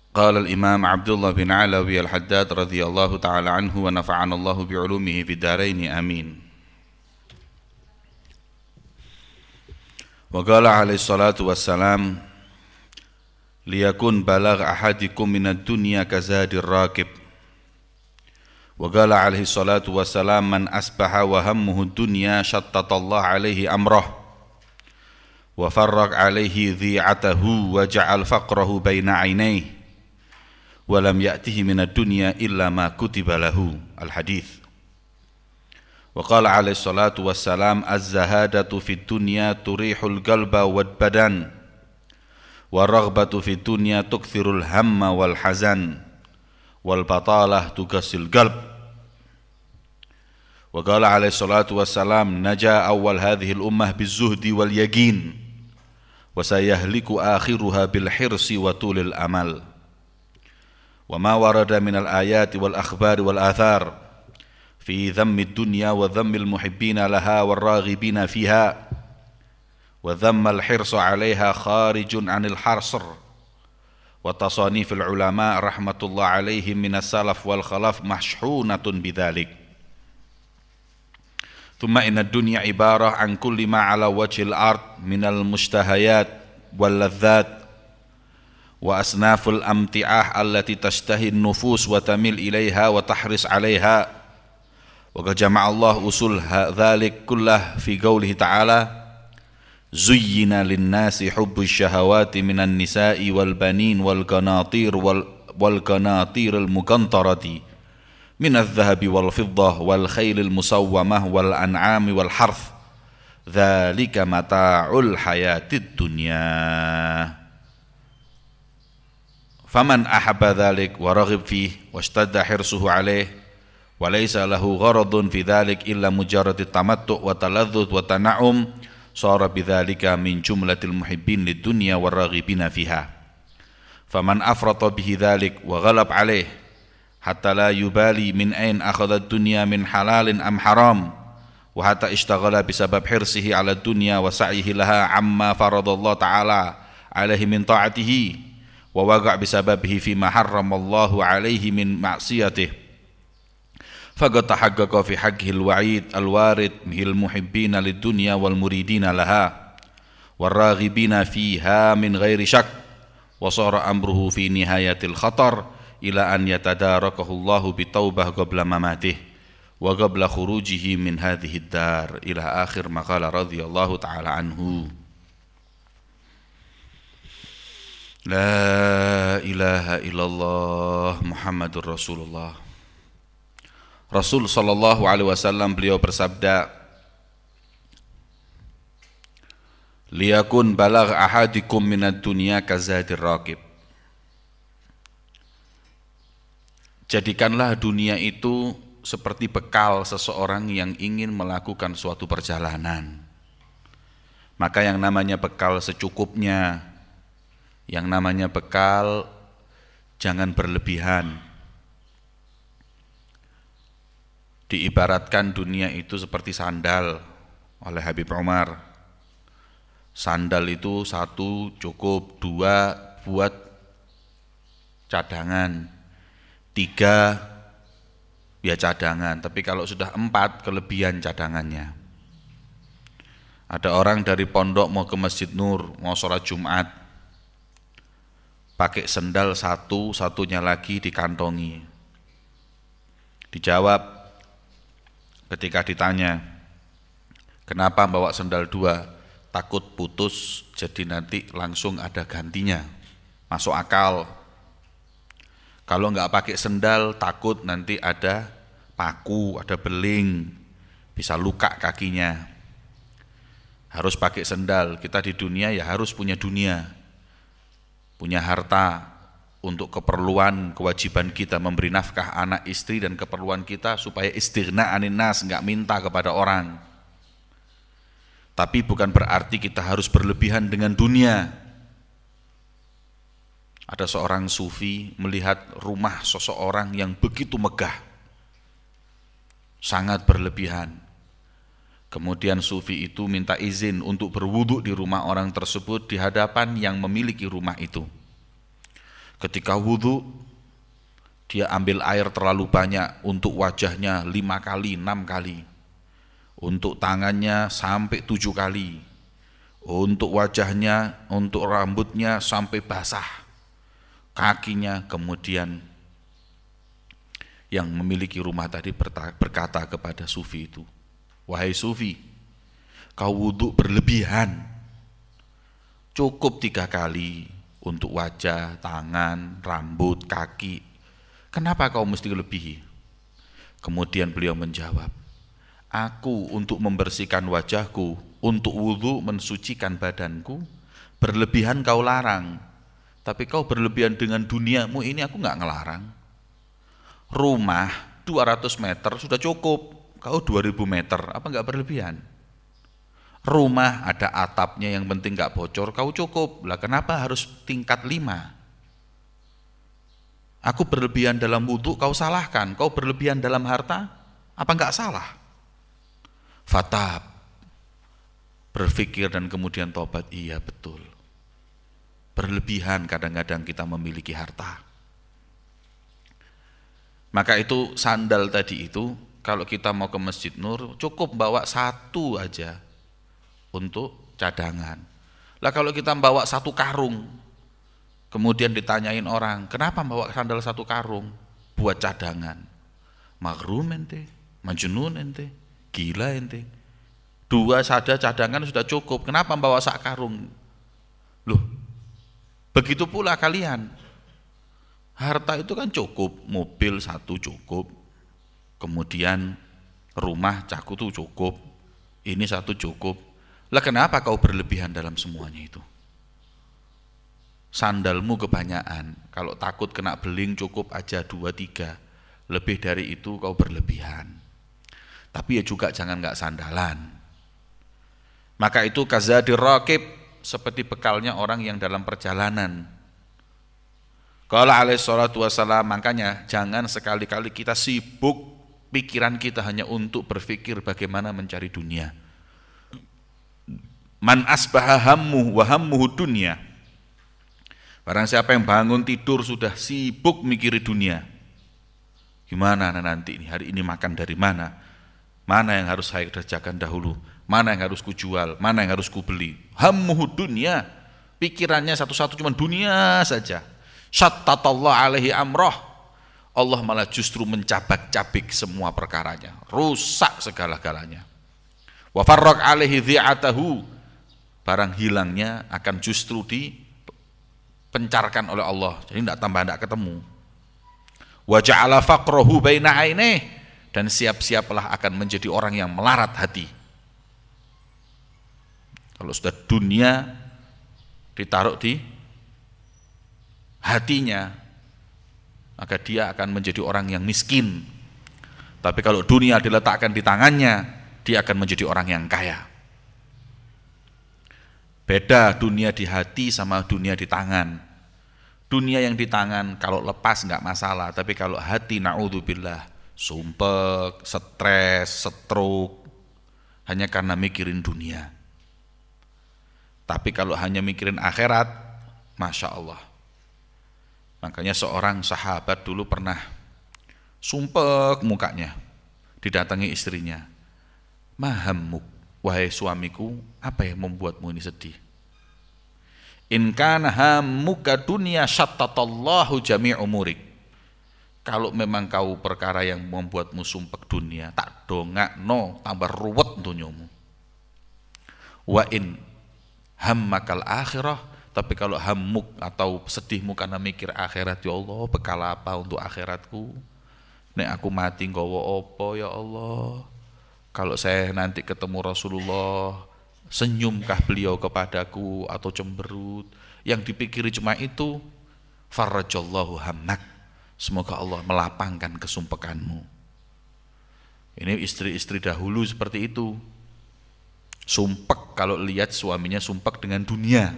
قال الإمام عبد الله بن علوي الحداد رضي الله تعالى عنه ونفعنا الله بعلومه في الدارين آمين. وقال عليه الصلاة والسلام ليكن بلغ أحدكم من الدنيا كزاد الراكب. وقال عليه الصلاة والسلام من أصبح وهمه الدنيا شتت الله عليه أمره وفرق عليه ذيعته وجعل فقره بين عينيه ولم يأته من الدنيا إلا ما كتب له. الحديث. وقال عليه الصلاة والسلام الزهادة في الدنيا تريح القلب والبدن والرغبة في الدنيا تكثر الهم والحزن والبطالة تقسي القلب. وقال عليه الصلاة والسلام نجا أول هذه الأمة بالزهد واليقين وسيهلك آخرها بالحرص وطول الأمل. وما ورد من الآيات والأخبار والآثار في ذم الدنيا وذم المحبين لها والراغبين فيها وذم الحرص عليها خارج عن الحصر. وتصانيف العلماء رحمة الله عليهم من السلف والخلف مشحونة بذلك. ثم إن الدنيا عبارة عن كل ما على وجه الأرض من المشتهيات واللذات وأصناف الأمتعة التي تشتهي النفوس وتميل إليها وتحرص عليها. وقد جمع الله أصول ذلك كله في قوله تعالى زين للناس حب الشهوات من النساء والبنين والقناطير المقنطرة من الذهب والفضة والخيل المسومة والأنعام والحرث ذلك متاع الحياة الدنيا فمن أحب ذلك ورغب فيه واشتد حرصه عليه وليس له غرض في ذلك إلا مجرد التمتع والتلذذ والتنعم صار بذلك من جملة المحبين للدنيا والراغبين فيها. فمن أفرط به ذلك وغلب عليه حتى لا يبالي من أين أخذ الدنيا من حلال أم حرام وحتى اشتغل بسبب حرصه على الدنيا وسعيه لها عما فرض الله تعالى عليه من طاعته ووقع بسببه فيما حرم الله عليه من معصيته فقد تحقق في حقه الوعيد الوارد به المحبين للدنيا والمريدين لها والراغبين فيها من غير شك وصار أمره في نهاية الخطر إلى أن يتداركه الله بالتوبة قبل مماته وقبل خروجه من هذه الدار إلى آخر ما قال رضي الله تعالى عنه. لا إله إلا الله محمد رسول الله. Rasul sallallahu alaihi wasallam beliau bersabda, liyakun balagh ahadikum minad dunya kazadir raqib. Jadikanlah dunia itu seperti bekal seseorang yang ingin melakukan suatu perjalanan. Maka yang namanya bekal secukupnya, yang namanya bekal jangan berlebihan. Diibaratkan dunia itu seperti sandal oleh Habib Umar. Sandal itu satu cukup, dua buat cadangan, tiga ya cadangan, tapi kalau sudah empat kelebihan cadangannya. Ada orang dari pondok mau ke Masjid Nur, mau sholat Jumat, pakai sendal satu, satunya lagi dikantongi. Dijawab ketika ditanya, kenapa bawa sendal dua? Takut putus, jadi nanti langsung ada gantinya. Masuk akal. Kalau nggak pakai sendal, takut nanti ada paku, ada beling, bisa luka kakinya. Harus pakai sendal. Kita di dunia ya harus punya dunia, punya harta untuk keperluan, kewajiban kita memberi nafkah anak istri dan keperluan kita supaya istighna anin nas, enggak minta kepada orang. Tapi bukan berarti kita harus berlebihan dengan dunia. Ada seorang sufi melihat rumah seseorang yang begitu megah, sangat berlebihan. Kemudian sufi itu minta izin untuk berwudu di rumah orang tersebut di hadapan yang memiliki rumah itu. Ketika wudhu, dia ambil air terlalu banyak untuk wajahnya 5 kali, 6 kali. Untuk tangannya sampai 7 kali. Untuk wajahnya, untuk rambutnya sampai basah. Kakinya. Kemudian yang memiliki rumah tadi berkata kepada sufi itu, wahai sufi, kau wudhu berlebihan. Cukup 3 kali untuk wajah, tangan, rambut, kaki. Kenapa kau mesti lebihi? Kemudian beliau menjawab, aku untuk membersihkan wajahku, untuk wudhu mensucikan badanku, berlebihan kau larang. Tapi kau berlebihan dengan duniamu ini aku nggak ngelarang. Rumah 200 meter sudah cukup, kau 2000 meter, apa nggak berlebihan? Rumah ada atapnya, yang penting nggak bocor, kau cukup. Lah kenapa harus tingkat 5? Aku berlebihan dalam wudhu, kau salahkan. Kau berlebihan dalam harta, apa nggak salah? Fatab, berpikir dan kemudian tobat. Iya betul, berlebihan kadang-kadang kita memiliki harta. Maka itu sandal tadi itu, kalau kita mau ke Masjid Nur, cukup bawa 1 aja untuk cadangan. Lah kalau kita bawa 1 karung, kemudian ditanyain orang, kenapa bawa sandal 1 karung? Buat cadangan. Magrum ente, majnun ente, gila ente. 2 saja cadangan sudah cukup, kenapa bawa 1 karung? Loh, begitu pula kalian. Harta itu kan cukup, mobil 1 cukup, kemudian rumah caku tuh cukup, ini 1 cukup. Lah kenapa kau berlebihan dalam semuanya itu? Sandalmu kebanyakan, kalau takut kena beling cukup aja 2, 3. Lebih dari itu kau berlebihan. Tapi ya juga jangan nggak sandalan. Maka itu kazadir raqib, seperti bekalnya orang yang dalam perjalanan. Qala alaihi salatu wassalam, makanya jangan sekali-kali kita sibuk pikiran kita hanya untuk berpikir bagaimana mencari dunia. Man asbaha hammuhu wa hammuhu dunya. Barang siapa yang bangun tidur sudah sibuk mikiri dunia. Gimana nanti ini, hari ini makan dari mana? Mana yang harus saya kerjakan dahulu? Mana yang harus kujual? Mana yang harus kubeli? Hammuhu dunya. Pikirannya satu-satu cuma dunia saja. Syattatallah alaihi amroh. Allah malah justru mencabak-cabik semua perkaranya. Rusak segala-galanya. Wa farraq alaihi dhi'atahu. Barang hilangnya akan justru dipencarkan oleh Allah, jadi tidak tambah tidak ketemu. Wa ja'ala faqrahu baina ainih, dan siap-siaplah akan menjadi orang yang melarat hati. Kalau sudah dunia ditaruh di hatinya, maka dia akan menjadi orang yang miskin. Tapi kalau dunia diletakkan di tangannya, dia akan menjadi orang yang kaya. Beda dunia di hati sama dunia di tangan. Dunia yang di tangan kalau lepas nggak masalah, tapi kalau hati naudzubillah, sumpek, stres, stroke, hanya karena mikirin dunia. Tapi kalau hanya mikirin akhirat, Masya Allah. Makanya seorang sahabat dulu pernah sumpek mukanya, didatangi istrinya. Mahammuk, wahai suamiku, apa yang membuatmu ini sedih? In kana hammuka dunya syattatallahu jami' umurik. Kalau memang kau perkara yang membuatmu sumpek dunia, tak dongakno tambah ruwet dunyamu. Wa in hammakal akhirah, tapi kalau hammuk atau sedihmu karena mikir akhirat, ya Allah, bekal apa untuk akhiratku? Nek aku mati nggawa apa ya Allah? Kalau saya nanti ketemu Rasulullah, senyumkah beliau kepadaku atau cemberut? Yang dipikiri cuma itu. Farajallahu hammak, semoga Allah melapangkan kesumpekanmu. Ini istri-istri dahulu seperti itu, sumpek kalau lihat suaminya sumpek dengan dunia.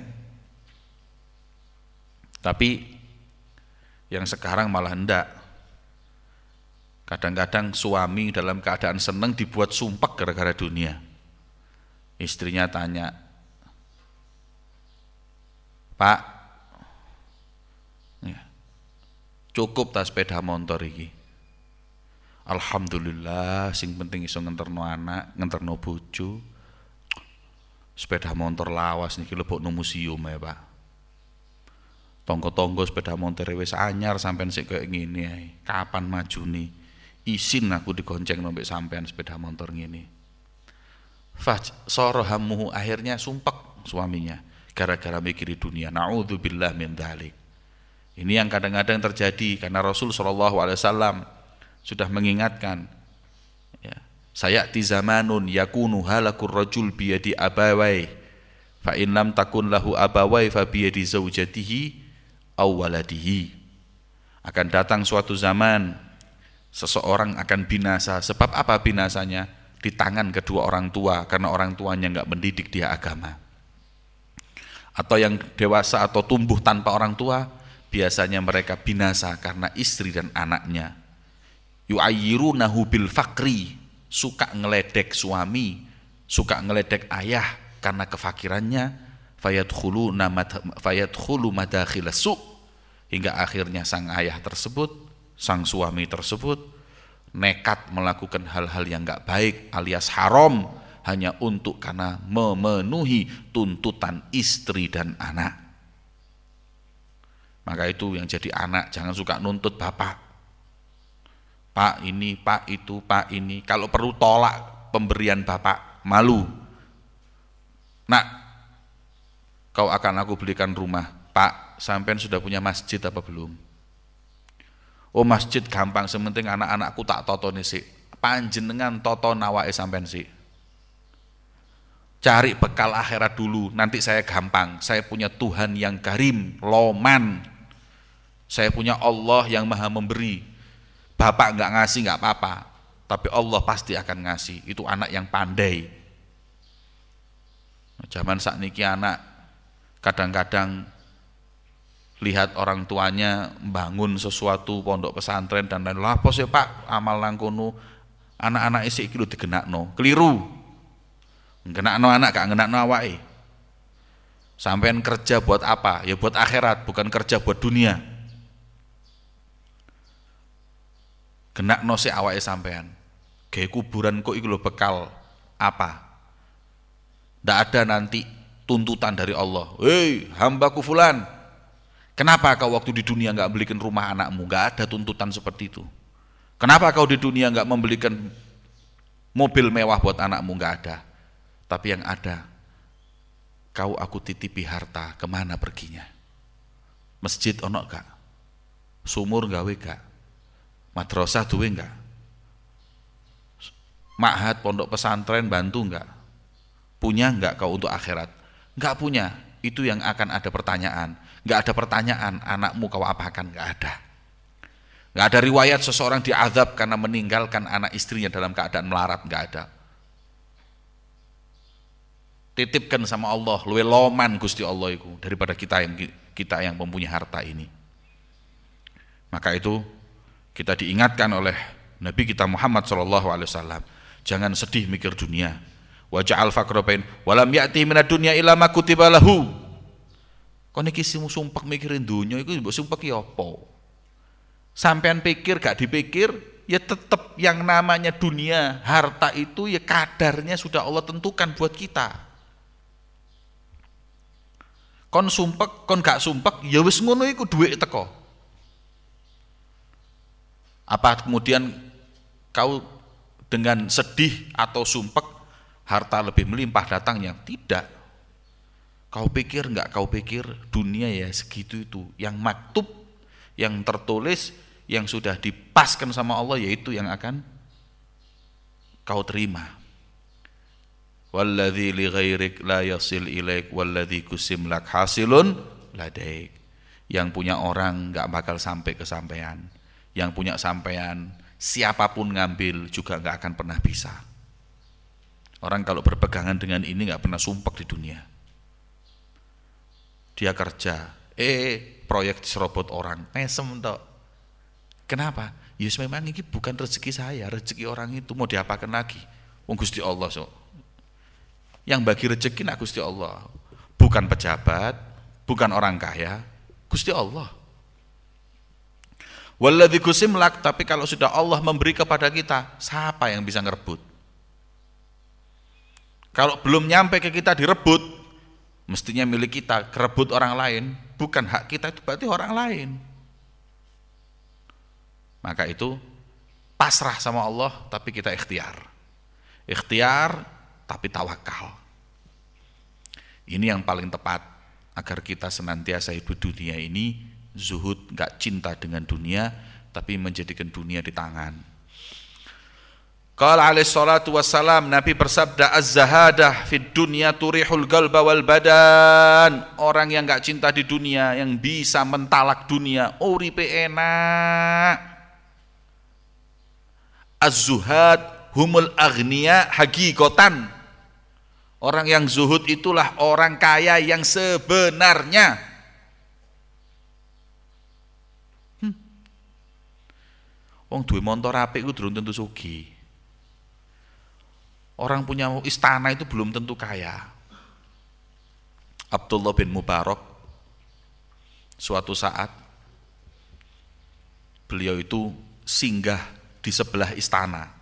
Tapi yang sekarang malah enggak. Kadang-kadang suami dalam keadaan senang dibuat sumpek gara-gara dunia. Istrinya tanya, Pak, ya, Cukup ta sepeda motor iki. Alhamdulillah, sing penting iso ngenterno anak, ngenterno bojo. Sepeda motor lawas niki lebokno museum ya, Pak. Tonggo-tonggo sepeda motor wis anyar sampean sik koyo ngene ae. Kapan majune? Isin aku digonceng mbek sampean sepeda motor ngene. Sorohamuhu, akhirnya sumpek suaminya gara-gara mikiri dunia. Na'udzubillah min dzalik. Ini yang kadang-kadang terjadi karena Rasul sallallahu alaihi wasallam sudah mengingatkan, ya, sayati zamanun yakunu halakur rajul biyadi abawai fa in lam takun lahu abawai fa biyadi zaujatihi aw waladihi. Akan datang suatu zaman seseorang akan binasa. Sebab apa binasanya? Di tangan kedua orang tua, karena orang tuanya enggak mendidik dia agama. Atau yang dewasa atau tumbuh tanpa orang tua, biasanya mereka binasa karena istri dan anaknya. Yu'ayyirunahu bil fakri, suka ngeledek suami, suka ngeledek ayah karena kefakirannya. Fayadkhulu madakhilas su', hingga akhirnya sang ayah tersebut, sang suami tersebut nekat melakukan hal-hal yang enggak baik alias haram hanya untuk karena memenuhi tuntutan istri dan anak. Maka itu yang jadi anak jangan suka nuntut bapak. Pak ini, pak itu, pak ini. Kalau perlu tolak pemberian bapak, malu. Nak, kau akan aku belikan rumah. Pak, sampean sudah punya masjid apa belum? Oh, masjid gampang, sementing anak-anakku tak totone sik. Panjenengan toto nawake sampean sik. Cari bekal akhirat dulu, nanti saya gampang. Saya punya Tuhan yang karim, loman. Saya punya Allah yang maha memberi. Bapak enggak ngasih enggak apa-apa, tapi Allah pasti akan ngasih. Itu anak yang pandai. Zaman sakniki anak kadang-kadang lihat orang tuanya bangun sesuatu pondok pesantren dan lain-lain. Lah apa sih Pak amal nang kono, anak-anak isik iki lho digenakno. Keliru. Genakno anak gak genakno awake. Sampean kerja buat apa? Ya buat akhirat, bukan kerja buat dunia. Genakno sik awake sampean. Gawe kuburan kok iku lho bekal apa? Ndak ada nanti tuntutan dari Allah. Hei, hambaku fulan, kenapa kau waktu di dunia enggak belikan rumah anakmu? Enggak ada tuntutan seperti itu. Kenapa kau di dunia enggak membelikan mobil mewah buat anakmu? Enggak ada. Tapi yang ada, kau aku titipi harta, kemana perginya? Masjid ono gak? Sumur gawe gak? Madrasah duwe gak? Ma'had pondok pesantren bantu gak? Punya gak kau untuk akhirat? Gak punya. Itu yang akan ada pertanyaan. Gak ada pertanyaan anakmu kau apakan, gak ada. Gak ada riwayat seseorang diazab karena meninggalkan anak istrinya dalam keadaan melarat, gak ada. Titipkan sama Allah, luwe loman Gusti Allah itu daripada kita yang mempunyai harta ini. Maka itu kita diingatkan oleh Nabi kita Muhammad SAW, jangan sedih mikir dunia. Wa ja'al faqra bain wa lam ya'ti minad dunya illa ma kutiba lahu. Kon iki sumpek mikirin dunia iku mbok sumpek ya apa? Sampean pikir gak dipikir, ya tetap yang namanya dunia, harta itu ya kadarnya sudah Allah tentukan buat kita. Kon sumpek, kon gak sumpek, ya wis ngono iku dhuwit teko. Apa kemudian kau dengan sedih atau sumpek harta lebih melimpah datangnya? Tidak. Kau pikir enggak, kau pikir dunia ya segitu itu. Yang maktub, yang tertulis, yang sudah dipaskan sama Allah, yaitu yang akan kau terima. Walladzi li ghairik la yasil ilaik walladzi kusim lak hasilun ladaik. Yang punya orang enggak bakal sampai ke sampean. Yang punya sampean siapapun ngambil juga enggak akan pernah bisa. Orang kalau berpegangan dengan ini enggak pernah sumpek di dunia. Dia kerja, proyek diserobot orang, mesem tok. Kenapa? Yes memang ini bukan rezeki saya, rezeki orang itu mau diapakan lagi? Wong Gusti Allah so. Yang bagi rezeki nak Gusti Allah, bukan pejabat, bukan orang kaya, Gusti Allah. Walladzi qusimlak, tapi kalau sudah Allah memberi kepada kita, siapa yang bisa ngerebut? Kalau belum nyampe ke kita direbut, mestinya milik kita, kerebut orang lain, bukan hak kita, itu berarti orang lain. Maka itu pasrah sama Allah, tapi kita ikhtiar. Ikhtiar, tapi tawakal. Ini yang paling tepat, agar kita senantiasa hidup dunia ini, zuhud, gak cinta dengan dunia, tapi menjadikan dunia di tangan. Qala alaihi salatu wassalam, Nabi bersabda, az-zahadah fid dunya turihul qalba wal badan. Orang yang gak cinta di dunia, yang bisa mentalak dunia, uripe enak. Az-zuhad humul aghniya haqiqatan. Orang yang zuhud itulah orang kaya yang sebenarnya. Wong duwe montor apik ku durung tentu sugih. Orang punya istana itu belum tentu kaya. Abdullah bin Mubarak suatu saat beliau itu singgah di sebelah istana.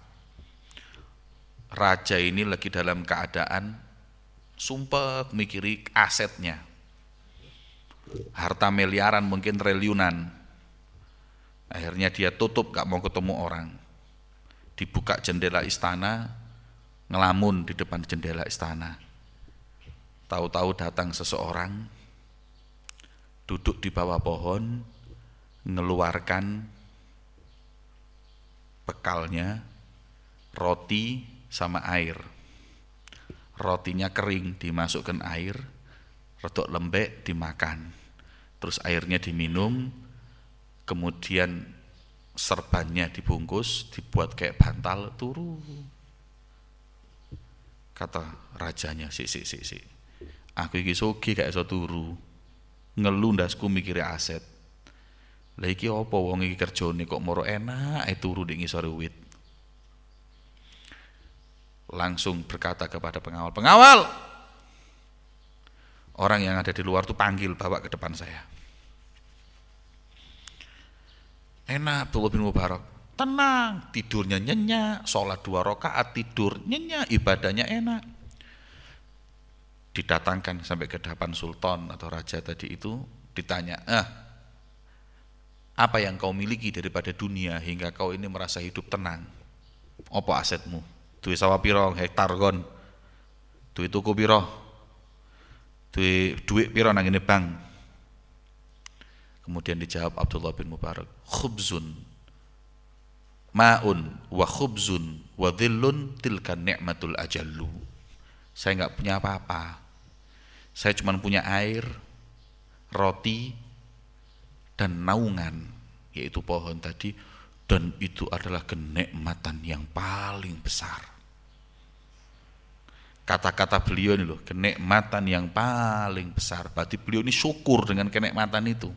Raja ini lagi dalam keadaan sumpek mikiri asetnya. Harta miliaran, mungkin triliunan. Akhirnya dia tutup, gak mau ketemu orang. Dibuka jendela istana, ngelamun di depan jendela istana. Tahu-tahu datang seseorang, duduk di bawah pohon, ngeluarkan bekalnya, roti sama air. Rotinya kering, dimasukkan air, rodok lembek, dimakan. Terus airnya diminum, kemudian serbannya dibungkus, dibuat kayak bantal, turu. Kata rajanya, si. Aku iki sugih gak iso turu. Ngelu ndasku mikire aset. Lah iki apa wong iki kerjane kok moro enak turu di ngisor wit. Langsung berkata kepada pengawal, "Pengawal! Orang yang ada di luar tuh panggil, bawa ke depan saya." Enak Abdullah bin Mubarak, tenang, tidurnya nyenyak, sholat 2 rakaat tidur nyenyak, ibadahnya enak. Didatangkan sampai ke hadapan sultan atau raja tadi itu, ditanya, apa yang kau miliki daripada dunia hingga kau ini merasa hidup tenang? Apa asetmu? Duwe sawah piro, hektar kon? Duwe tuku piro? Duwe duit piro nang ngene bang? Kemudian dijawab Abdullah bin Mubarak, khubzun ma'un wa khubzun wa dhillun tilka ni'matul ajallu. Saya enggak punya apa-apa. Saya cuma punya air, roti, dan naungan, yaitu pohon tadi, dan itu adalah kenikmatan yang paling besar. Kata-kata beliau ini loh, kenikmatan yang paling besar. Berarti beliau ini syukur dengan kenikmatan itu.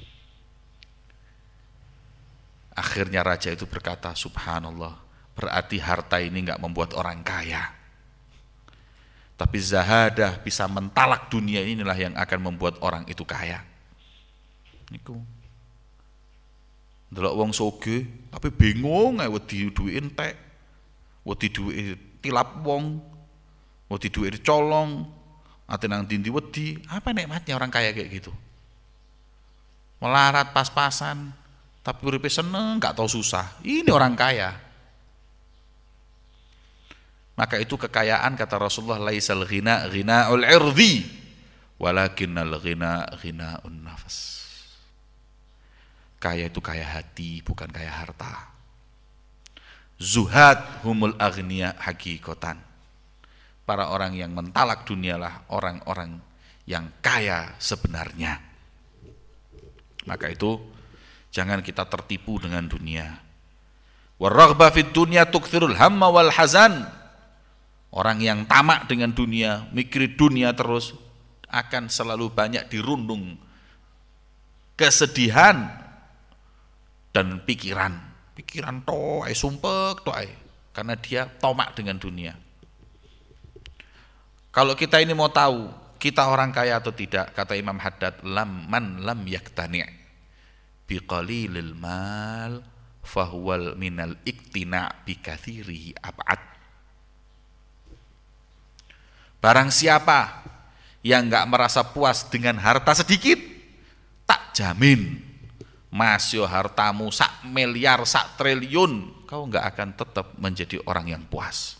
Akhirnya raja itu berkata, subhanallah, berarti harta ini enggak membuat orang kaya. Tapi zahadah bisa mentalak dunia, inilah yang akan membuat orang itu kaya. Niku. Delok wong sugih, tapi bingung ae wedi duwe entek. Wedi duwe tilap wong, wedi duwe colong, ate nang ndi wedi. Apa nikmatnya orang kaya kayak gitu? Melarat pas-pasan, tapi uripe seneng, gak tahu susah. Ini orang kaya. Maka itu kekayaan, kata Rasulullah, laisal ghina ghina'ul irdi, walakinnal ghina ghina'un nafas. Kaya itu kaya hati, bukan kaya harta. Zuhad humul aghniya haqiqatan. Para orang yang mentalak dunialah orang-orang yang kaya sebenarnya. Maka itu jangan kita tertipu dengan dunia. Waraghba fid dunya tukthirul hamma wal hazan. Orang yang tamak dengan dunia, mikir dunia terus, akan selalu banyak dirundung kesedihan dan pikiran toh sumpek toh karena dia tamak dengan dunia. Kalau kita ini mau tahu kita orang kaya atau tidak, kata Imam Haddad, lam yaktani', biqalilil mal fahuwal minal iktina' bikathirihi ab'ad. Barang siapa yang enggak merasa puas dengan harta sedikit, tak jamin masih hartamu sak miliar, sak triliun, kau enggak akan tetap menjadi orang yang puas.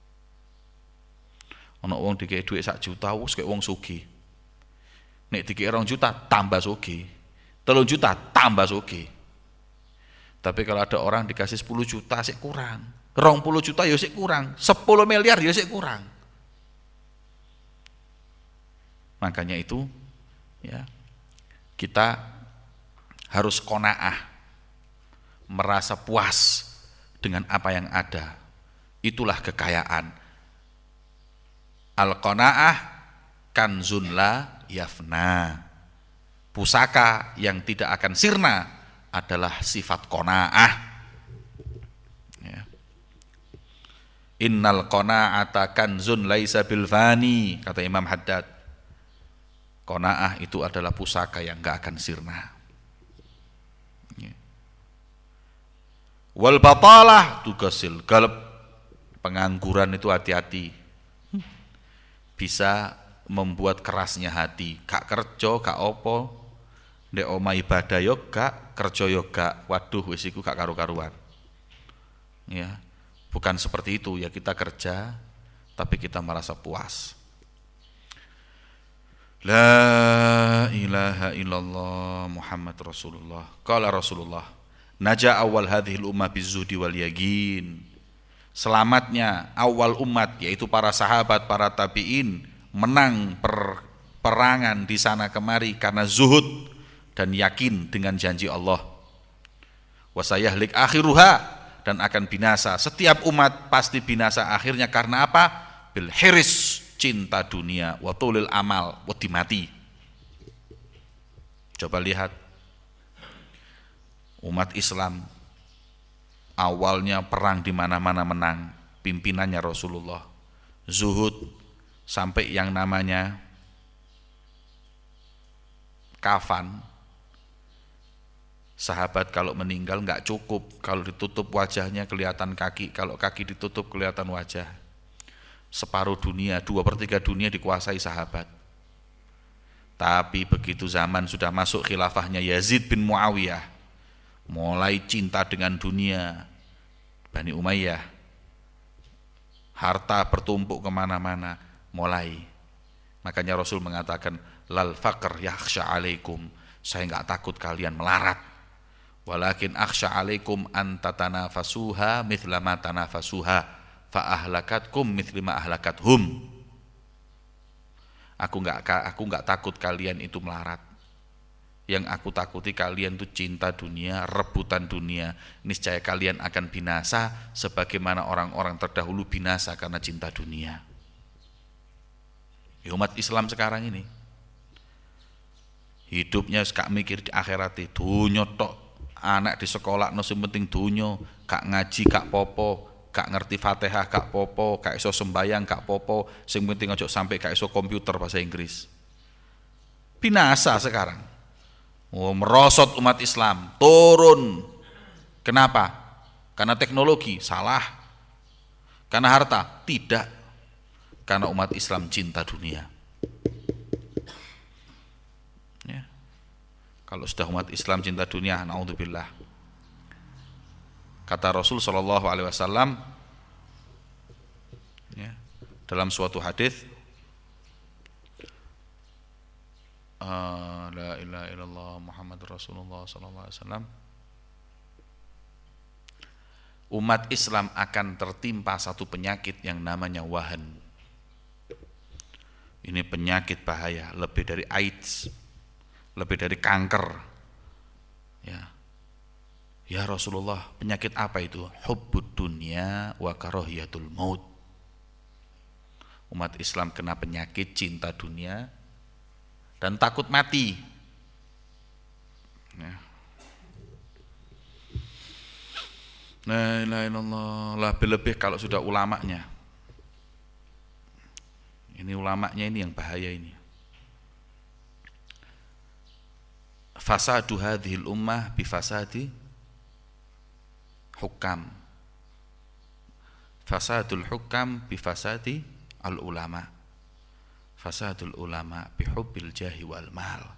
Ono wong dikei dhuwit 1 juta wis kaya wong sugih. Nek dikei 2 juta tambah sugih. 3 juta tambah sugih. Tapi kalau ada orang dikasih 10 juta sik kurang. 20 juta ya sik kurang. 10 miliar ya sik kurang. Makanya itu ya, kita harus qanaah, merasa puas dengan apa yang ada. Itulah kekayaan. Al-qanaah kanzun la yafna. Pusaka yang tidak akan sirna adalah sifat qanaah. Ya. Innal qanaata kanzun laisa bil fani, kata Imam Haddad. Qanaah itu adalah pusaka yang enggak akan sirna. Ya. Wal batalah tugasil galab. Pengangguran itu hati-hati. Bisa membuat kerasnya hati. Gak kerja, gak opo. Ndek omah ibadah yo gak, kerja yo gak. Waduh wis iku gak karu-karuan. Ya. Bukan seperti itu ya, kita kerja tapi kita merasa puas. La ilaha illallah Muhammad Rasulullah. Qala Rasulullah, naja awal hadhil ummah bizuhdi wal yaqin. Selamatnya awal umat, yaitu para sahabat, para tabi'in, menang perangan di sana kemari karena zuhud dan yakin dengan janji Allah. Wasayahlik akhiruha, dan akan binasa. Setiap umat pasti binasa akhirnya karena apa? Bil hiris, cinta dunia, wa tulil amal, wedi mati. Coba lihat umat Islam, awalnya perang di mana-mana menang, pimpinannya Rasulullah. Zuhud sampai yang namanya kafan. Sahabat kalau meninggal enggak cukup, kalau ditutup wajahnya kelihatan kaki, kalau kaki ditutup kelihatan wajah. Separuh dunia, 2/3 dunia dikuasai sahabat. Tapi begitu zaman sudah masuk khilafahnya Yazid bin Muawiyah, mulai cinta dengan dunia. Bani Umayyah, harta bertumpuk kemana-mana, mulai. Makanya Rasul mengatakan, lal faqr yakhsha alaikum, saya enggak takut kalian melarat, walakin akhsha alaikum an tatanafasuha mithla ma tanafasuha fa ahlakatkum mithla ma ahlakathum. Aku enggak takut kalian itu melarat. Yang aku takuti kalian itu cinta dunia, rebutan dunia. Niscaya kalian akan binasa sebagaimana orang-orang terdahulu binasa karena cinta dunia. Ya, umat Islam sekarang ini hidupnya gak mikir di akhirat, dunya tok. Anak di sekolah no sing penting dunya, gak ngaji gak popo, gak ngerti Fatihah gak popo, gak iso sembayang gak popo, sing penting ojo sampai gak iso komputer bahasa Inggris. Binasa sekarang. Oh, merosot umat Islam, turun. Kenapa? Karena teknologi, salah. Karena harta, tidak. Karena umat Islam cinta dunia. Ya. Kalau sudah umat Islam cinta dunia, naudzubillah. Kata Rasul sallallahu alaihi wasallam, ya, dalam suatu hadis, la ilaha illallah Muhammad Rasulullah sallallahu alaihi wasallam, umat Islam akan tertimpa satu penyakit yang namanya wahan. Ini penyakit bahaya, lebih dari AIDS, lebih dari kanker. Ya Rasulullah, penyakit apa itu? Hubbud dunya wa karahiyatul maut. Umat Islam kena penyakit cinta dunia dan takut mati. Ya. La ilaha illallah, lebih-lebih kalau sudah ulamanya. Ini ulamanya ini yang bahaya ini. fasadu hadhil ummah bifasadi hukam, fasadul hukam bifasadi al ulama, fasadul ulama bihubbil jahi wal mal.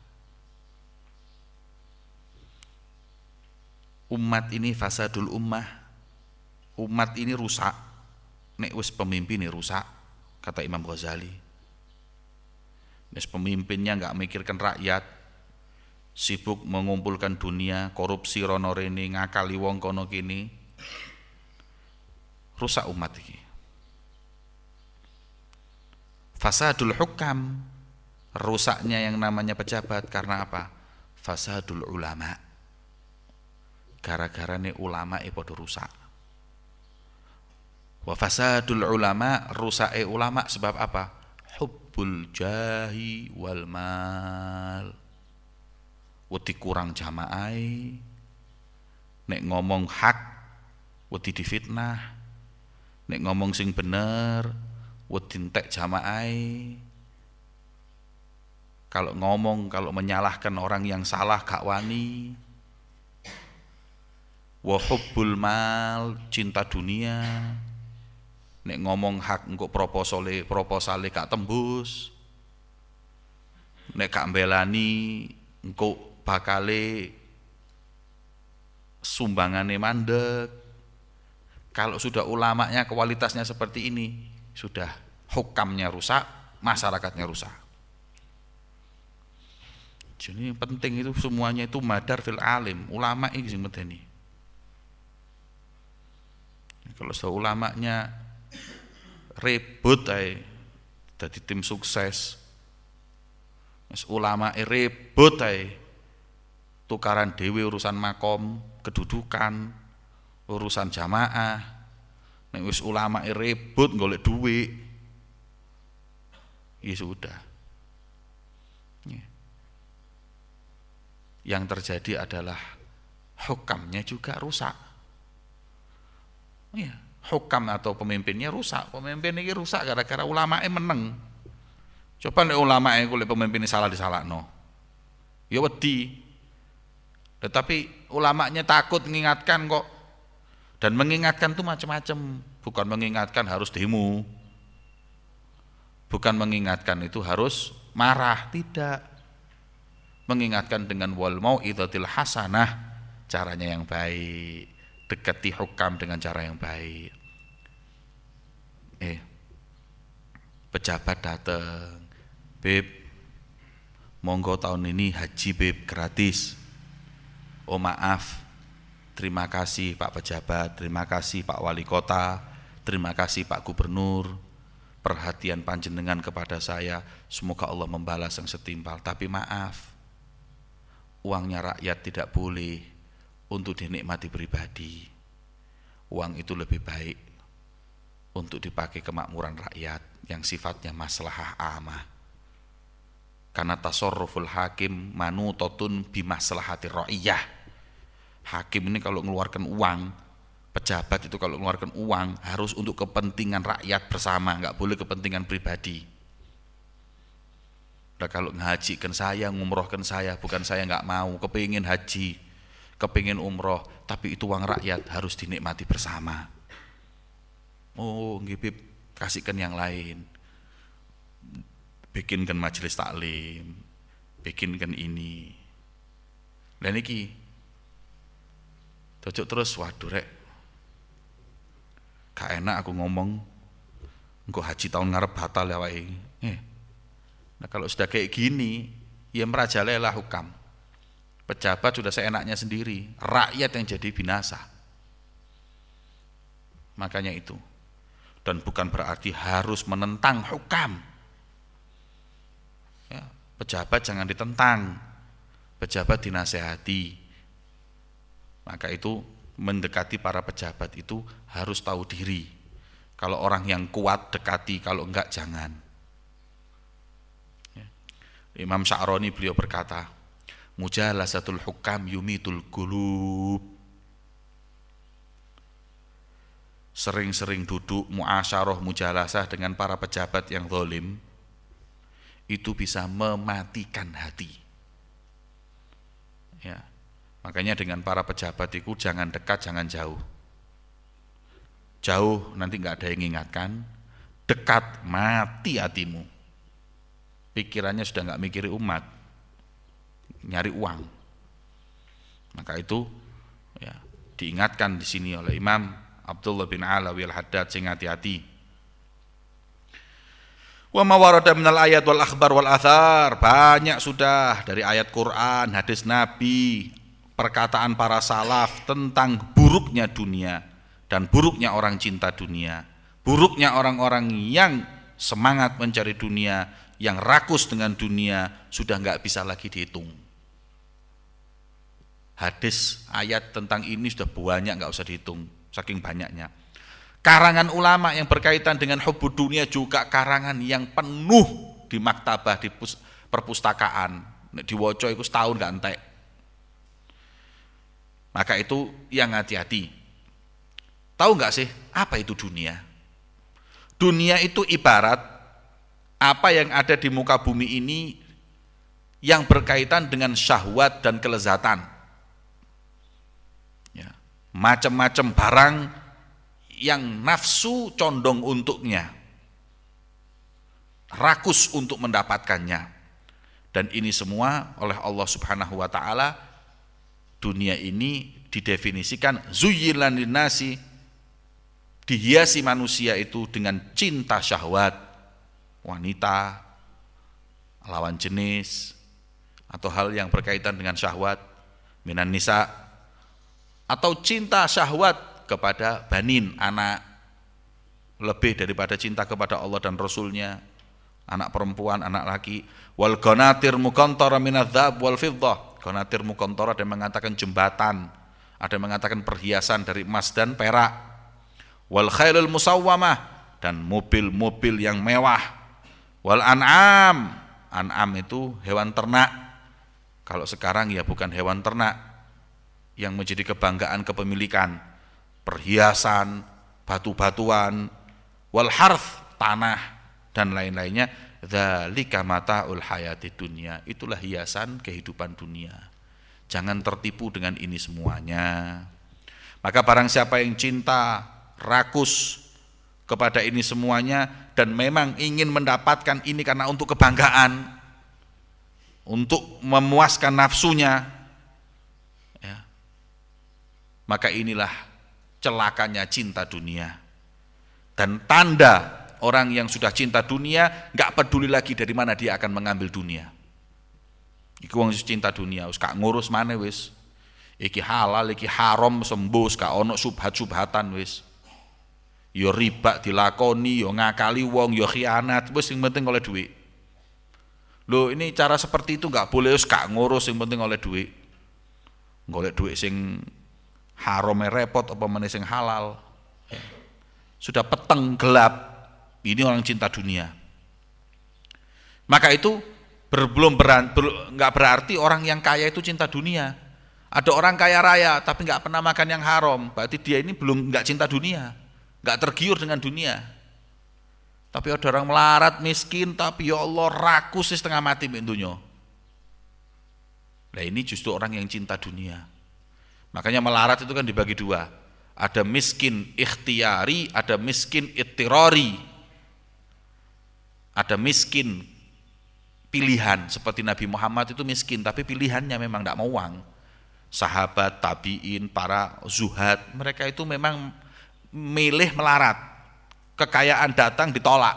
Umat ini fasadul ummah, umat ini rusak nek wis pemimpinnya rusak, kata Imam Ghazali. Nek pemimpinnya enggak mikirkan rakyat, sibuk mengumpulkan dunia, korupsi rono rene, ngakali wong kono kini, rusak umat iki. Fasadul hukam, rusaknya yang namanya pejabat karena apa? Fasadul ulama, gara-gara nih ulama padha rusak. Wa fasadul ulama, rusake ulama sebab apa? Hubbul jahi wal mal. Wedi kurang jamaai, nek ngomong hak wedi difitnah, nek ngomong sing bener wedi entek jamaai. Kalau menyalahkan orang yang salah gak wani. Wa hubbul mal, cinta dunia, nek ngomong hak engko proposale gak tembus, nek gak mbelani engko bakale sumbangane mandek. Kalau sudah ulamanya kualitasnya seperti ini, sudah hukamnya rusak, masyarakatnya rusak. Jadi penting itu semuanya itu madar fil alim, ulama iki sing medeni. Kalau sudah ulamanya ribut ae dadi tim sukses, mas ulama ribut ae tukaran dewe urusan makom, kedudukan, urusan jamaah. Nek wis ulama ribut golek duit, ya sudah. Yang terjadi adalah hukamnya juga rusak. Ya, hukam atau pemimpinnya rusak. Pemimpin ini rusak gara-gara ulama meneng. Coba nek ulama golek pemimpin salah disalahno, ya wedi. Tetapi ulamanya takut mengingatkan kok. Dan mengingatkan itu macam-macam. Bukan mengingatkan harus demo. Bukan mengingatkan itu harus marah, tidak. Mengingatkan dengan wal mau'izatil hasanah, caranya yang baik. Dekati hukam dengan cara yang baik. Pejabat datang, Beb, monggo tahun ini haji Beb gratis. Oh maaf, terima kasih Pak Pejabat, terima kasih Pak Wali Kota, terima kasih Pak Gubernur, perhatian panjenengan kepada saya, semoga Allah membalas yang setimpal. Tapi maaf, uangnya rakyat tidak boleh untuk dinikmati pribadi. Uang itu lebih baik untuk dipakai kemakmuran rakyat yang sifatnya maslahah amah. Karena tasarruful hakim manutotun bimaslahati ra'iyah. Hakim ini kalau mengeluarkan uang, pejabat itu kalau mengeluarkan uang harus untuk kepentingan rakyat bersama, enggak boleh kepentingan pribadi. Nah, kalau ngajikan saya, ngumrohkan saya, bukan saya enggak mau, kepingin haji, kepingin umroh, tapi itu uang rakyat harus dinikmati bersama. Oh, nggih Bib, kasihkan yang lain. Bikinkan majelis taklim, bikinkan ini. Dan iki cocok terus, waduh rek, gak enak aku ngomong engko haji tahun ngarep batal ya wae. Nah kalau sudah kayak gini, ya merajalela hukam. Pejabat sudah seenaknya sendiri, rakyat yang jadi binasa. Makanya itu. Dan bukan berarti harus menentang hukam. Pejabat jangan ditentang, pejabat dinasehati. Maka itu mendekati para pejabat itu harus tahu diri. Kalau orang yang kuat dekati, kalau enggak jangan. Imam Sya'rani beliau berkata, mujalasatul hukam yumitul qulub. Sering-sering duduk muasyarah mujalasah dengan para pejabat yang zalim itu bisa mematikan hati. Ya. Makanya dengan para pejabat itu jangan dekat, jangan jauh. Jauh nanti nggak ada yang ingatkan, dekat mati hatimu. Pikirannya sudah nggak mikiri umat, nyari uang. Maka itu ya, diingatkan di sini oleh Imam Abdullah bin Alawi al-Haddad, sing hati-hati. Wa ma warada minal ayat wal akhbar wal athar, banyak sudah dari ayat Quran, hadis Nabi, perkataan para salaf tentang buruknya dunia dan buruknya orang cinta dunia, buruknya orang-orang yang semangat mencari dunia, yang rakus dengan dunia, sudah nggak bisa lagi dihitung. Hadis ayat tentang ini sudah banyak, nggak usah dihitung, saking banyaknya. Karangan ulama yang berkaitan dengan hubbu dunia juga karangan yang penuh di maktabah, di perpustakaan. Diwoco itu setahun gak entek. Maka itu yang hati-hati. Tahu nggak sih apa itu dunia? Dunia itu ibarat apa yang ada di muka bumi ini yang berkaitan dengan syahwat dan kelezatan. Ya, macam-macam barang yang nafsu condong untuknya, rakus untuk mendapatkannya. Dan ini semua oleh Allah Subhanahu wa taala, dunia ini didefinisikan zuyyilan linnasi, dihiasi manusia itu dengan cinta syahwat, wanita, lawan jenis, atau hal yang berkaitan dengan syahwat, minan nisa, atau cinta syahwat kepada banin, anak, lebih daripada cinta kepada Allah dan Rasulnya, anak perempuan, anak laki. Wal qanatir muqantara minadz-dzahab wal fiddah, qanatir muqantara ada yang mengatakan jembatan, ada yang mengatakan perhiasan dari emas dan perak. Wal khailul musawwamah, dan mobil-mobil yang mewah. Wal an'am, an'am itu hewan ternak. Kalau sekarang ya bukan hewan ternak yang menjadi kebanggaan kepemilikan, perhiasan, batu-batuan, wal harth, tanah dan lain-lainnya. Dzalika mataul hayati dunia, itulah hiasan kehidupan dunia. Jangan tertipu dengan ini semuanya. Maka barang siapa yang cinta, rakus kepada ini semuanya dan memang ingin mendapatkan ini karena untuk kebanggaan, untuk memuaskan nafsunya, ya, maka inilah celakanya cinta dunia. Dan tanda orang yang sudah cinta dunia gak peduli lagi dari mana dia akan mengambil dunia. Iku wong cinta dunia wis gak ngurus maneh wis. Iki halal, iki haram sembus, gak ono subhat-subhatan wis. Yo riba dilakoni, yo ngakali wong, yo khianat, wis sing penting oleh duit. Loh, ini cara seperti itu gak boleh, wis gak ngurus, sing penting oleh duit. Golek duit sing haram repot apa meneh sing halal. Sudah peteng gelap. Ini orang cinta dunia. Maka itu nggak berarti orang yang kaya itu cinta dunia. Ada orang kaya raya tapi nggak pernah makan yang haram, berarti dia ini belum nggak cinta dunia, nggak tergiur dengan dunia. Tapi ada orang melarat miskin tapi ya Allah rakus setengah mati mbek dunya. Nah ini justru orang yang cinta dunia. Makanya melarat itu kan dibagi dua. Ada miskin ikhtiyari, ada miskin ittirari. Ada miskin pilihan, seperti Nabi Muhammad itu miskin tapi pilihannya memang tidak mau uang. Sahabat, tabi'in, para zuhad, mereka itu memang milih melarat. Kekayaan datang ditolak.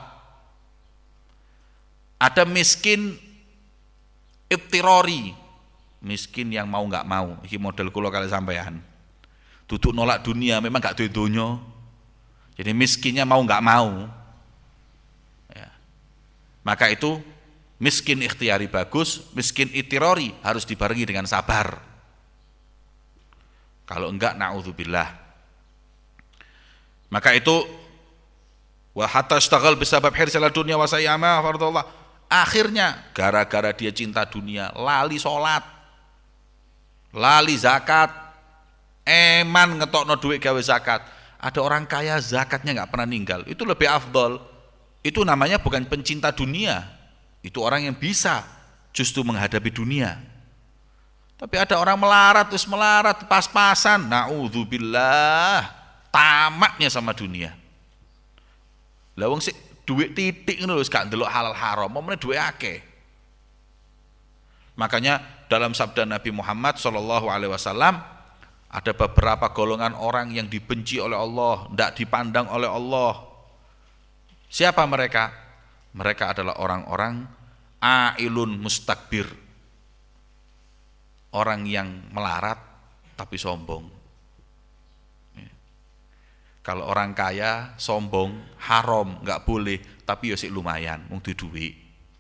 Ada miskin ittirari, miskin yang mau nggak mau. Ini model kula kali sampean. Duduk nolak dunia, memang nggak duwe donya. Jadi miskinnya mau nggak mau. Ya. Maka itu miskin ikhtiari bagus, miskin ittirari harus dibarengi dengan sabar. Kalau enggak, na'udzubillah. Maka itu wa hatta ishtaghal bisabab hirsal dunya wa sayyama fardallah. Akhirnya gara-gara dia cinta dunia, lali salat, lali zakat, eman ngetokno duit gawe zakat. Ada orang kaya zakatnya enggak pernah ninggal. Itu lebih afdol. Itu namanya bukan pencinta dunia. Itu orang yang bisa justru menghadapi dunia. Tapi ada orang melarat, terus melarat pas-pasan, naudzubillah, tamatnya sama dunia. Lah wong sik duit titik ngono wis gak ndelok halal haram, momene duit akeh. Makanya dalam sabda Nabi Muhammad sallallahu alaihi wasallam ada beberapa golongan orang yang dibenci oleh Allah, tidak dipandang oleh Allah. Siapa mereka? Mereka adalah orang-orang ailun mustakbir. Orang yang melarat tapi sombong. Kalau orang kaya sombong, haram, nggak boleh, tapi ya sik lumayan, mung duit.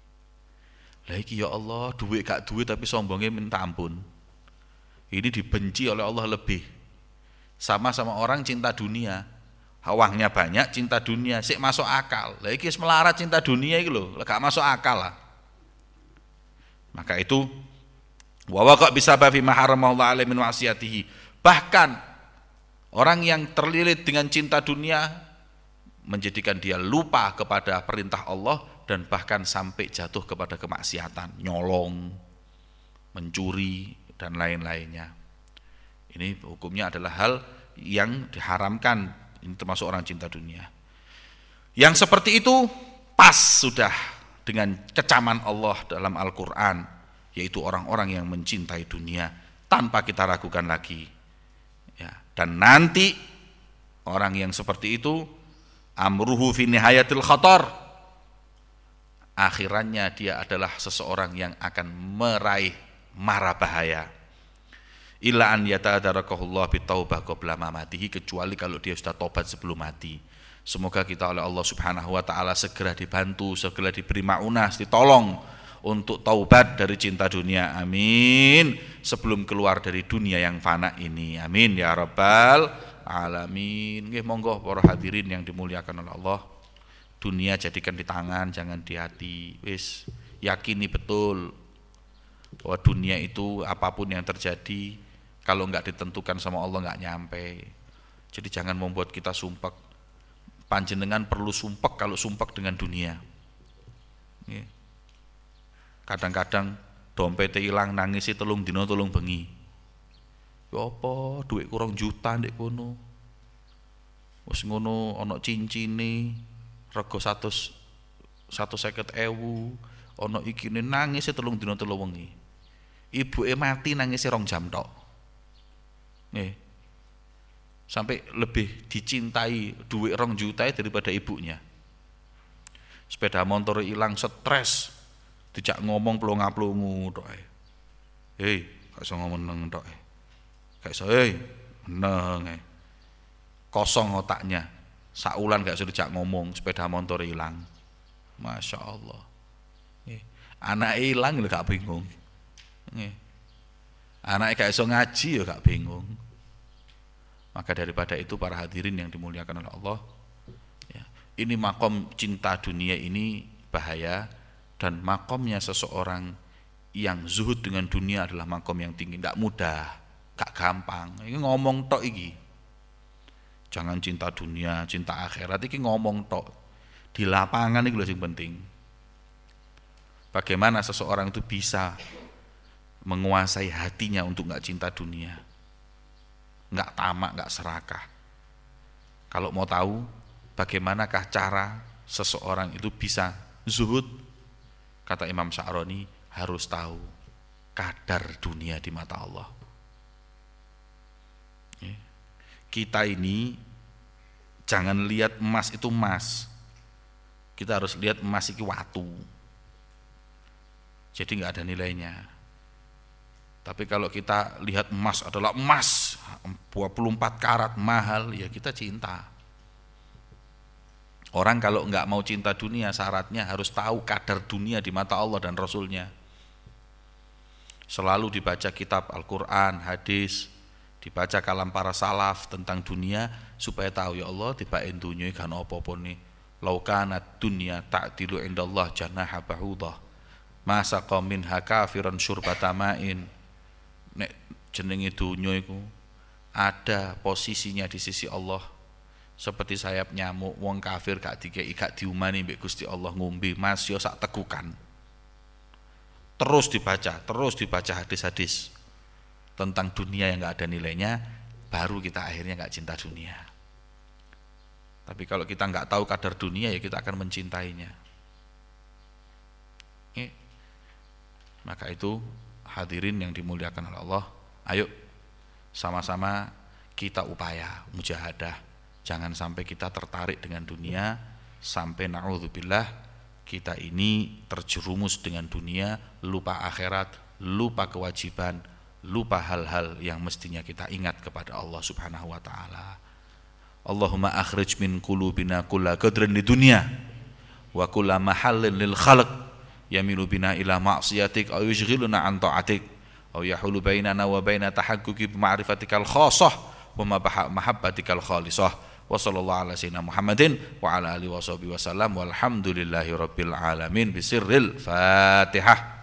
Lah iki ya Allah, duit gak duit tapi sombongnya minta ampun. Ini dibenci oleh Allah lebih. Sama-sama orang cinta dunia. Uangnya banyak, cinta dunia, sik masuk akal. Lah iki wis melarat cinta dunia iki lho, gak masuk akal lah. Maka itu wa waqa bisababi ma haramallahu alaihi min ma'siyatihi. Bahkan orang yang terlilit dengan cinta dunia menjadikan dia lupa kepada perintah Allah dan bahkan sampai jatuh kepada kemaksiatan, nyolong, mencuri dan lain-lainnya. Ini hukumnya adalah hal yang diharamkan, ini termasuk orang cinta dunia. Yang seperti itu pas sudah dengan kecaman Allah dalam Al-Qur'an, yaitu orang-orang yang mencintai dunia tanpa kita ragukan lagi. Ya, dan nanti orang yang seperti itu amruhu fi nihayatil khatar, akhirannya dia adalah seseorang yang akan meraih mara bahaya. Illa an yatadarakahu bitaubah qabla mamatihi, kecuali kalau dia sudah tobat sebelum mati. Semoga kita oleh Allah Subhanahu wa taala segera dibantu, segera diberi maunah, ditolong untuk taubat dari cinta dunia, amin, sebelum keluar dari dunia yang fana ini, amin ya rabbal alamin. Nggih, monggo para hadirin yang dimuliakan oleh Allah, dunia jadikan di tangan, jangan di hati. Wis yakini betul bahwa dunia itu apapun yang terjadi, kalau enggak ditentukan sama Allah enggak nyampe. Jadi jangan membuat kita sumpek. Panjenengan perlu sumpek kalau sumpek dengan dunia. Nggih. Kadang-kadang dompetnya hilang, nangisi telung dino telung bengi. Ya apa, duit kurang juta ndek kono. Wis ngono ana cincine rega 150.000, ana ikine nangisi telung dino telung wengi. Ibuke mati nangisi 2 jam tok. Nggih. Sampai lebih dicintai duit 2 juta daripada ibunya. Sepeda motor hilang, stres. Dijak ngomong plonga-plongu tok ae. Hei, gak iso ngomong neng tok ae. Gak iso, hei, neng ae. Kosong otaknya. Saulan gak iso dijak ngomong, sepeda motor hilang. Masya Allah. Anak hilang lho gak bingung. Anak gak iso ngaji ya gak bingung. Maka daripada itu para hadirin yang dimuliakan oleh Allah, ya, ini makom cinta dunia ini bahaya. Dan makomnya seseorang yang zuhud dengan dunia adalah makom yang tinggi, tidak mudah, gak gampang. Ini ngomong tok iki. Jangan cinta dunia, cinta akhirat iki ngomong tok. Di lapangan iki lho sing penting. Bagaimana seseorang itu bisa menguasai hatinya untuk gak cinta dunia, gak tamak, gak serakah. Kalau mau tahu bagaimanakah cara seseorang itu bisa zuhud, kata Imam Sya'roni, harus tahu kadar dunia di mata Allah. Kita ini jangan lihat emas itu emas. Kita harus lihat emas itu watu. Jadi enggak ada nilainya. Tapi kalau kita lihat emas adalah emas 24 karat mahal, ya kita cinta. Orang kalau enggak mau cinta dunia, syaratnya harus tahu kadar dunia di mata Allah dan Rasulnya. Selalu dibaca kitab Al-Quran, hadis, dibaca kalam para salaf tentang dunia, supaya tahu ya Allah tibain dunia kan apa-apa nih. Laukanat dunia ta'dilu indallah janaha ba'udah, masa qamin hakafiran syurbatamain. Nek jenenge dunia itu ada posisinya di sisi Allah seperti sayap nyamuk, wong kafir gak dikei, gak diumani mbek Gusti Allah ngombe, mas yo sak tegukan. Terus dibaca hadis-hadis. tentang dunia yang nggak ada nilainya, baru kita akhirnya nggak cinta dunia. Tapi kalau kita nggak tahu kadar dunia, ya kita akan mencintainya. Maka itu hadirin yang dimuliakan oleh Allah, ayo sama-sama kita upaya mujahadah, jangan sampai kita tertarik dengan dunia sampai na'udzubillah kita ini terjerumus dengan dunia, lupa akhirat, lupa kewajiban, lupa hal-hal yang mestinya kita ingat kepada Allah Subhanahu wa taala. Allahumma akhrij min qulubina kulla qadrin li dunya wa kulla mahallin lil khalq yamilu bina ila ma'siyatik aw yushghiluna an ta'atik aw yahulu bainana wa baina tahaqquqi bi ma'rifatikal khassah wa mahabbatikal khalisah. Wa sallallahu ala sayyidina Muhammadin wa ala alihi wa sahbihi wasallam walhamdulillahi rabbil alamin bisirril Fatihah.